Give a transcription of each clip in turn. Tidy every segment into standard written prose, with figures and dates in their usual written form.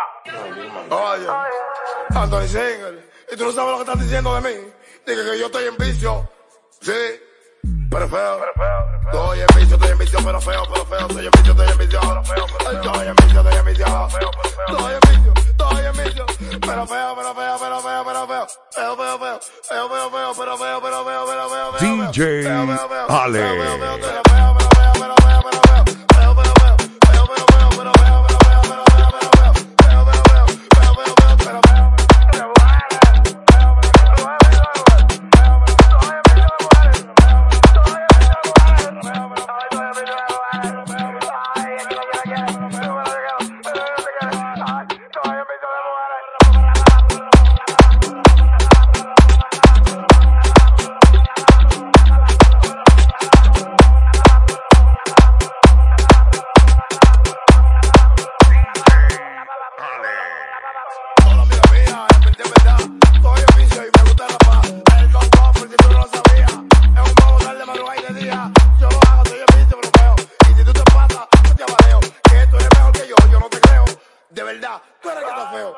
Oye, Anthony Singer, y tú no sabes lo que estás diciendo de mí. Dije que yo estoy en vicio. Sí, pero feo. Estoy en vicio, pero feo, Estoy en vicio, pero feo. Estoy en vicio, Estoy en vicio, pero feo. DJ Ale. De verdad, tú eres que estás feo.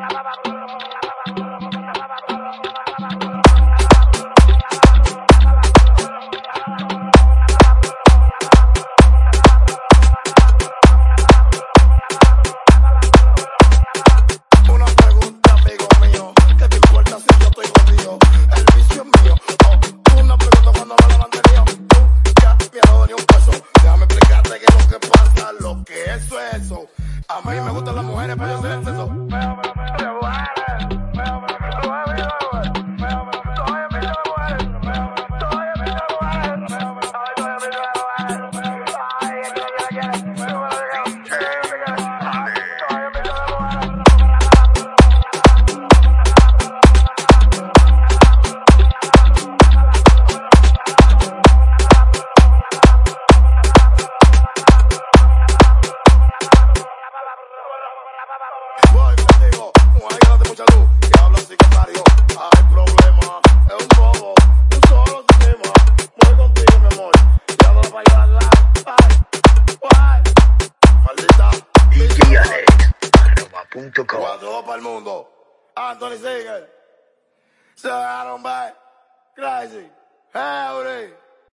Una pregunta, amigo mío, ¿qué te importa si yo estoy jodido? El vicio es mío. Una pregunta cuando me lo han tenido. Tú ya me has dado ni un peso. Déjame explicarte que lo que pasa, lo que eso es eso. A mí me gustan las mujeres, pero yo soy exceso. Voy contigo, mujer que no de mucha luz, que habla secretario. Hay problema, es un bobo, un solo sistema. Voy contigo, mi amor, ya no la voy a llevar al lado. Ay, maldita. DJAlex.com. Cuatro para el mundo. Anthony Singer. Se dejaron ver. Crazy. Howdy.